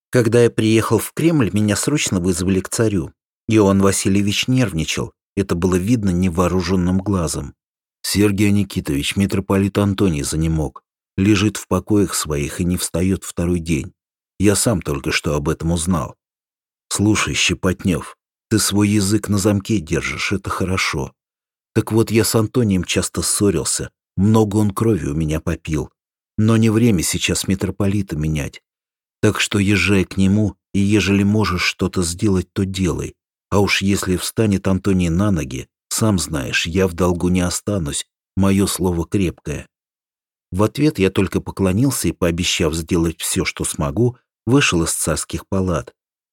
Когда я приехал в Кремль, меня срочно вызвали к царю. Иоанн Васильевич нервничал. Это было видно невооруженным глазом. Сергий Никитович, митрополит Антоний занемог. Лежит в покоях своих и не встает второй день. Я сам только что об этом узнал. Слушай, Щепотнев, ты свой язык на замке держишь, это хорошо. Так вот, я с Антонием часто ссорился. Много он крови у меня попил. Но не время сейчас митрополита менять. Так что езжай к нему, и ежели можешь что-то сделать, то делай. А уж если встанет Антоний на ноги, сам знаешь, я в долгу не останусь, мое слово крепкое. В ответ я только поклонился и, пообещав сделать все, что смогу, вышел из царских палат.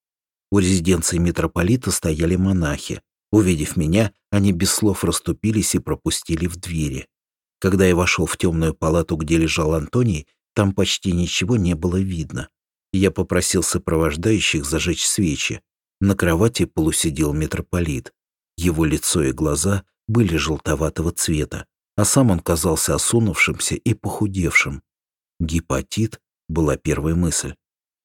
У резиденции митрополита стояли монахи. Увидев меня, они без слов расступились и пропустили в двери. Когда я вошел в темную палату, где лежал Антоний, там почти ничего не было видно. Я попросил сопровождающих зажечь свечи. На кровати полусидел митрополит. Его лицо и глаза были желтоватого цвета, а сам он казался осунувшимся и похудевшим. Гепатит была первая мысль.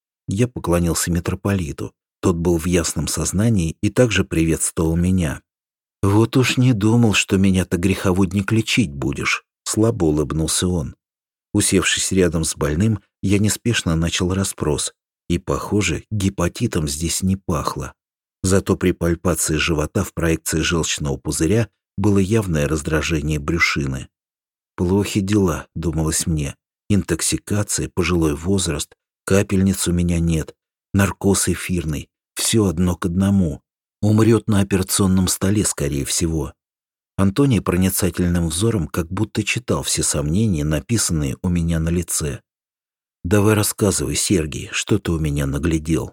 Я поклонился митрополиту. Тот был в ясном сознании и также приветствовал меня. «Вот уж не думал, что меня-то греховодник лечить будешь», — слабо улыбнулся он. Усевшись рядом с больным, я неспешно начал расспрос, и, похоже, гепатитом здесь не пахло. Зато при пальпации живота в проекции желчного пузыря было явное раздражение брюшины. «Плохи дела», — думалось мне. «Интоксикация, пожилой возраст, капельниц у меня нет, наркоз эфирный, все одно к одному. Умрет на операционном столе, скорее всего». Антоний проницательным взором как будто читал все сомнения, написанные у меня на лице. «Давай рассказывай, Сергий, что ты у меня наглядел?»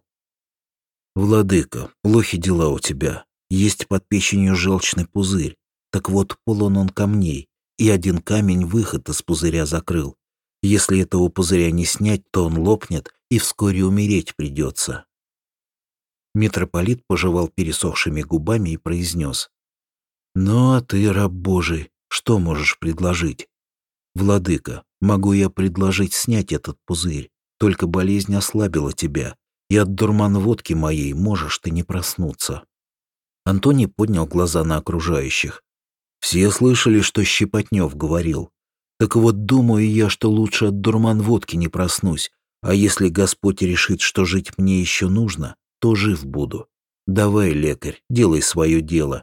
«Владыка, плохи дела у тебя. Есть под печенью желчный пузырь. Так вот, полон он камней, и один камень выход из пузыря закрыл. Если этого пузыря не снять, то он лопнет, и вскоре умереть придется». Митрополит пожевал пересохшими губами и произнес: «Ну, а ты, раб Божий, что можешь предложить?» «Владыка, могу я предложить снять этот пузырь, только болезнь ослабила тебя, и от дурман-водки моей можешь ты не проснуться». Антоний поднял глаза на окружающих. «Все слышали, что Щепотнев говорил. Так вот, думаю я, что лучше от дурман-водки не проснусь, а если Господь решит, что жить мне еще нужно, то жив буду. Давай, лекарь, делай свое дело».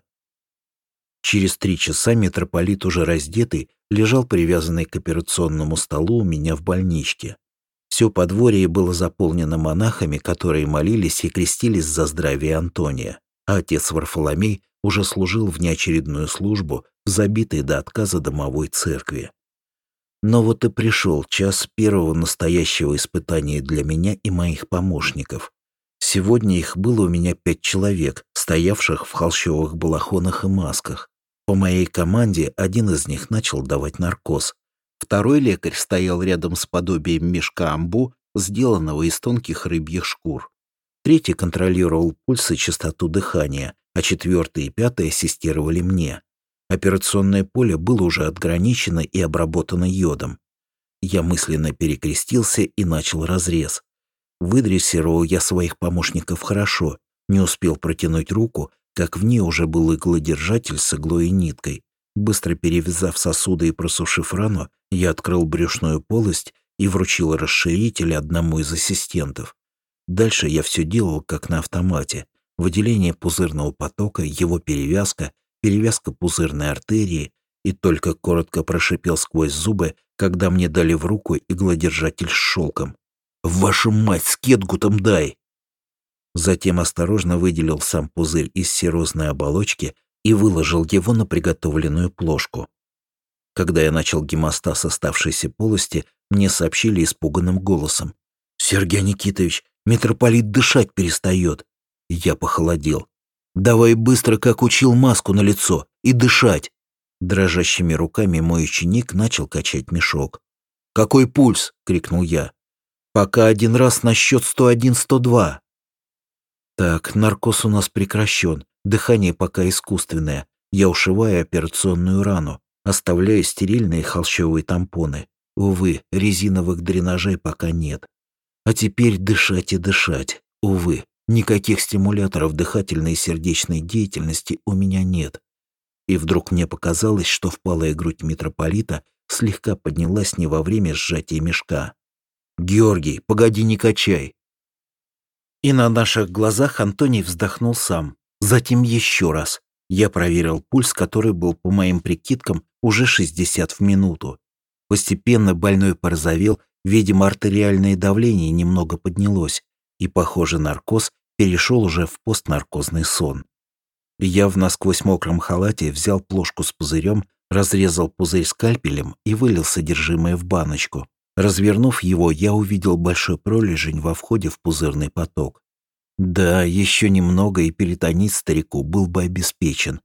Через 3 часа митрополит, уже раздетый, лежал привязанный к операционному столу у меня в больничке. Все подворье было заполнено монахами, которые молились и крестились за здравие Антония, а отец Варфоломей уже служил внеочередную службу в забитой до отказа домовой церкви. Но вот и пришел час первого настоящего испытания для меня и моих помощников. Сегодня их было у меня 5 человек, стоявших в холщовых балахонах и масках. По моей команде один из них начал давать наркоз. Второй лекарь стоял рядом с подобием мешка амбу, сделанного из тонких рыбьих шкур. Третий контролировал пульс и частоту дыхания, а четвертый и пятый ассистировали мне. Операционное поле было уже отграничено и обработано йодом. Я мысленно перекрестился и начал разрез. Выдрессировал я своих помощников хорошо, не успел протянуть руку, как в ней уже был иглодержатель с иглой и ниткой. Быстро перевязав сосуды и просушив рану, я открыл брюшную полость и вручил расширитель одному из ассистентов. Дальше я все делал как на автомате. Выделение пузырного потока, его перевязка пузырной артерии, и только коротко прошипел сквозь зубы, когда мне дали в руку иглодержатель с шелком: «Вашу мать, с кетгутом дай!» Затем осторожно выделил сам пузырь из серозной оболочки и выложил его на приготовленную плошку. Когда я начал гемостаз оставшейся полости, мне сообщили испуганным голосом: «Сергей Никитович, митрополит дышать перестает». Я похолодел. «Давай быстро, как учил, маску на лицо и дышать». Дрожащими руками мой ученик начал качать мешок. «Какой пульс?» — крикнул я. «Пока один раз на счет 101-102». «Так, наркоз у нас прекращен, дыхание пока искусственное. Я ушиваю операционную рану, оставляю стерильные холщовые тампоны. Увы, резиновых дренажей пока нет. А теперь дышать и дышать. Увы, никаких стимуляторов дыхательной и сердечной деятельности у меня нет. И вдруг мне показалось, что впалая грудь митрополита слегка поднялась не во время сжатия мешка. «Георгий, погоди, не качай!» И на наших глазах Антоний вздохнул сам. Затем еще раз. Я проверил пульс, который был, по моим прикидкам, уже 60 в минуту. Постепенно больной порозовел, видимо, артериальное давление немного поднялось, и, похоже, наркоз перешел уже в постнаркозный сон. Я в насквозь мокром халате взял плошку с пузырем, разрезал пузырь скальпелем и вылил содержимое в баночку. Развернув его, я увидел большой пролежень во входе в пузырный поток. Да, еще немного, и перитонит старику был бы обеспечен.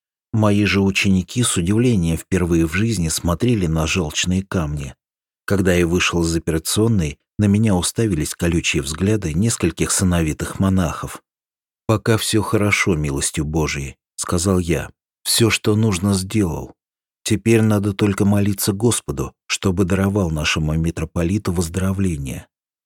Мои же ученики с удивлением впервые в жизни смотрели на желчные камни. Когда я вышел из операционной, на меня уставились колючие взгляды нескольких сановитых монахов. «Пока все хорошо, милостью Божией», — сказал я. «Все, что нужно, сделал. Теперь надо только молиться Господу, чтобы даровал нашему митрополиту выздоровление».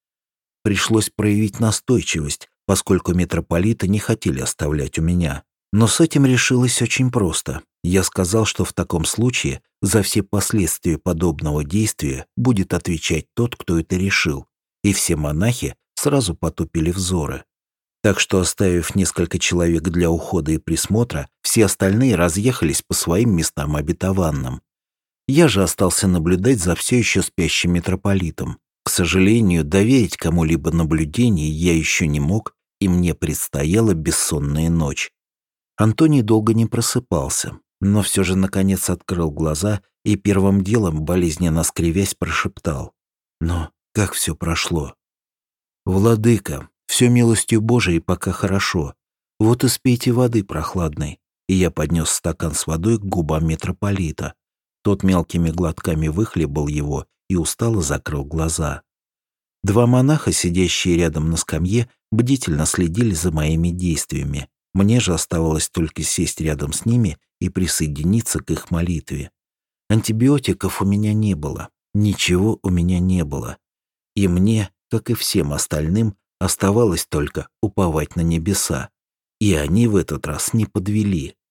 Пришлось проявить настойчивость, поскольку митрополита не хотели оставлять у меня. Но с этим решилось очень просто. Я сказал, что в таком случае за все последствия подобного действия будет отвечать тот, кто это решил. И все монахи сразу потупили взоры. Так что, оставив несколько человек для ухода и присмотра, все остальные разъехались по своим местам обетованным. Я же остался наблюдать за все еще спящим митрополитом. К сожалению, доверить кому-либо наблюдение я еще не мог, и мне предстояла бессонная ночь. Антоний долго не просыпался, но все же наконец открыл глаза и первым делом, болезненно скривясь, прошептал: «Но как все прошло?» «Владыка, все милостью Божией пока хорошо. Вот и спейте воды прохладной». И я поднес стакан с водой к губам митрополита. Тот мелкими глотками выхлебал его и устало закрыл глаза. Два монаха, сидящие рядом на скамье, бдительно следили за моими действиями. Мне же оставалось только сесть рядом с ними и присоединиться к их молитве. Антибиотиков у меня не было, ничего у меня не было. И мне, как и всем остальным, оставалось только уповать на небеса. И они в этот раз не подвели.